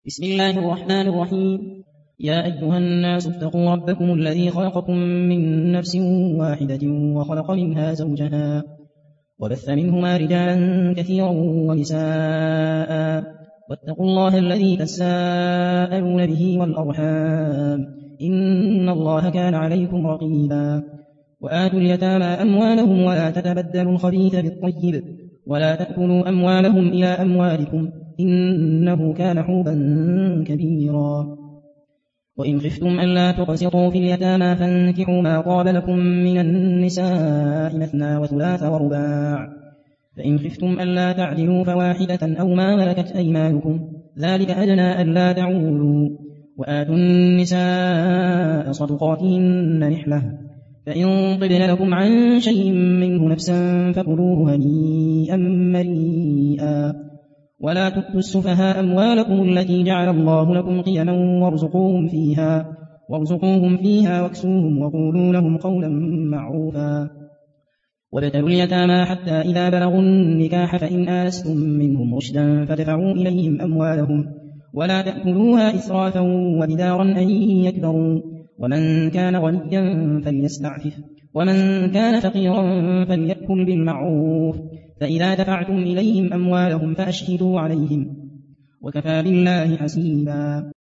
بسم الله الرحمن الرحيم. يا أيها الناس اتقوا ربكم الذي خلقكم من نفس واحدة وخلق منها زوجها وبث منهما رجالا كثيرا ونساء واتقوا الله الذي تساءلون به والأرحام إن الله كان عليكم رقيبا. وآتوا اليتامى أموالهم ولا تتبدلوا الخبيث بالطيب ولا تأكلوا أموالهم إلى أموالكم إنه كان حوبا كبيرا. وإن خفتم ألا تقسطوا في اليتامى فانكحوا ما طاب لكم من النساء مثنى وثلاث ورباع، فإن خفتم ألا تعدلوا فواحدة أو ما ملكت أيمانكم ذلك أدنى ألا تعولوا. وآتوا النساء صدقاتهن نحلة، فإن طبن لكم عن شيء منه نفسا فكلوه هنيئا مريئا. ولا تؤتوا السفهاء أموالكم التي جعل الله لكم قيما وارزقوهم فيها واكسوهم وقولوا لهم قولا معروفا. وابتلوا اليتامى حتى إذا بلغوا النكاح فإن آنستم منهم رشدا فادفعوا إليهم أموالهم ولا تأكلوها إسرافا وبدارا أن يكبروا. ومن كان غنيا فليستعفف ومن كان فقيرا فليأكل بالمعروف. فإذا دفعتم إليهم أموالهم فأشهدوا عليهم وكفى بالله حسيبا.